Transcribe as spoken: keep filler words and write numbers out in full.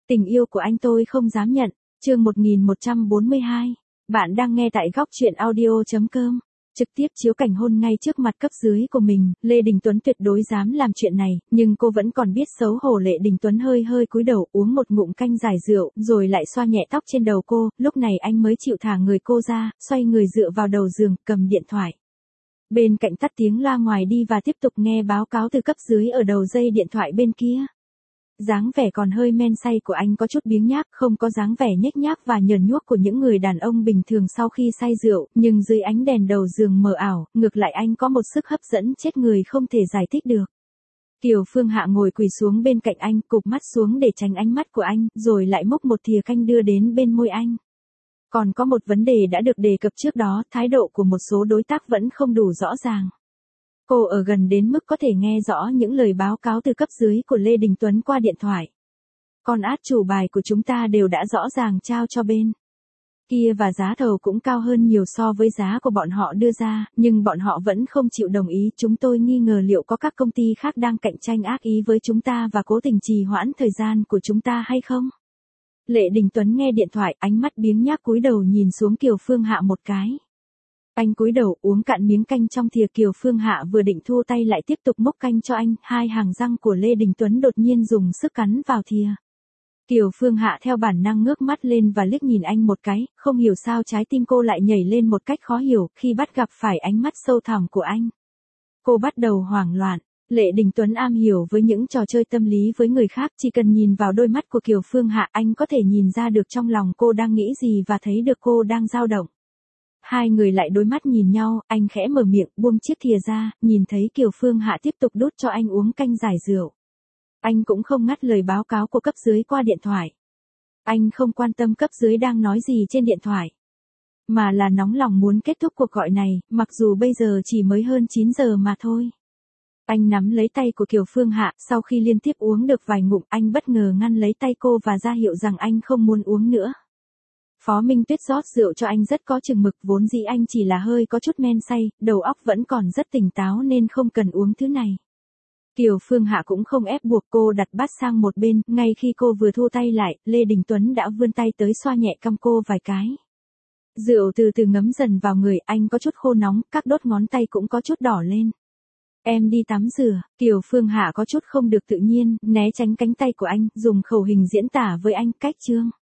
Tình yêu của anh tôi không dám nhận. Chương một nghìn một trăm bốn mươi hai. Bạn đang nghe tại góc truyện audio chấm com. Trực tiếp chiếu cảnh hôn ngay trước mặt cấp dưới của mình, Lê Đình Tuấn tuyệt đối dám làm chuyện này, nhưng cô vẫn còn biết xấu hổ. Lê Đình Tuấn hơi hơi cúi đầu uống một ngụm canh giải rượu, rồi lại xoa nhẹ tóc trên đầu cô, lúc này anh mới chịu thả người cô ra, xoay người dựa vào đầu giường, cầm điện thoại. Bên cạnh tắt tiếng loa ngoài đi và tiếp tục nghe báo cáo từ cấp dưới ở đầu dây điện thoại bên kia. Dáng vẻ còn hơi men say của anh có chút biếng nhác, không có dáng vẻ nhếch nhác và nhờn nhuốc của những người đàn ông bình thường sau khi say rượu, nhưng dưới ánh đèn đầu giường mờ ảo, ngược lại anh có một sức hấp dẫn chết người không thể giải thích được. Kiều Phương Hạ ngồi quỳ xuống bên cạnh anh, cụp mắt xuống để tránh ánh mắt của anh, rồi lại múc một thìa canh đưa đến bên môi anh. Còn có một vấn đề đã được đề cập trước đó, thái độ của một số đối tác vẫn không đủ rõ ràng. Cô ở gần đến mức có thể nghe rõ những lời báo cáo từ cấp dưới của Lê Đình Tuấn qua điện thoại. Con át chủ bài của chúng ta đều đã rõ ràng trao cho bên kia và giá thầu cũng cao hơn nhiều so với giá của bọn họ đưa ra, nhưng bọn họ vẫn không chịu đồng ý. Chúng tôi nghi ngờ liệu có các công ty khác đang cạnh tranh ác ý với chúng ta và cố tình trì hoãn thời gian của chúng ta hay không? Lê Đình Tuấn nghe điện thoại, ánh mắt biếng nhác cúi đầu nhìn xuống Kiều Phương Hạ một cái. Anh cúi đầu uống cạn miếng canh trong thìa. Kiều Phương Hạ vừa định thua tay lại tiếp tục múc canh cho anh, hai hàng răng của Lê Đình Tuấn đột nhiên dùng sức cắn vào thìa. Kiều Phương Hạ theo bản năng ngước mắt lên và liếc nhìn anh một cái, không hiểu sao trái tim cô lại nhảy lên một cách khó hiểu khi bắt gặp phải ánh mắt sâu thẳm của anh. Cô bắt đầu hoảng loạn. Lê Đình Tuấn am hiểu với những trò chơi tâm lý với người khác, chỉ cần nhìn vào đôi mắt của Kiều Phương Hạ anh có thể nhìn ra được trong lòng cô đang nghĩ gì và thấy được cô đang dao động. Hai người lại đối mắt nhìn nhau, anh khẽ mở miệng, buông chiếc thìa ra, nhìn thấy Kiều Phương Hạ tiếp tục đút cho anh uống canh giải rượu. Anh cũng không ngắt lời báo cáo của cấp dưới qua điện thoại. Anh không quan tâm cấp dưới đang nói gì trên điện thoại, mà là nóng lòng muốn kết thúc cuộc gọi này, mặc dù bây giờ chỉ mới hơn chín giờ mà thôi. Anh nắm lấy tay của Kiều Phương Hạ, sau khi liên tiếp uống được vài ngụm, anh bất ngờ ngăn lấy tay cô và ra hiệu rằng anh không muốn uống nữa. Phó Minh Tuyết rót rượu cho anh rất có chừng mực, vốn dĩ anh chỉ là hơi có chút men say, đầu óc vẫn còn rất tỉnh táo nên không cần uống thứ này. Kiều Phương Hạ cũng không ép buộc cô, đặt bát sang một bên, ngay khi cô vừa thu tay lại, Lê Đình Tuấn đã vươn tay tới xoa nhẹ cằm cô vài cái. Rượu từ từ ngấm dần vào người, anh có chút khô nóng, các đốt ngón tay cũng có chút đỏ lên. Em đi tắm rửa. Kiều Phương Hạ có chút không được tự nhiên, né tránh cánh tay của anh, dùng khẩu hình diễn tả với anh, cách chương.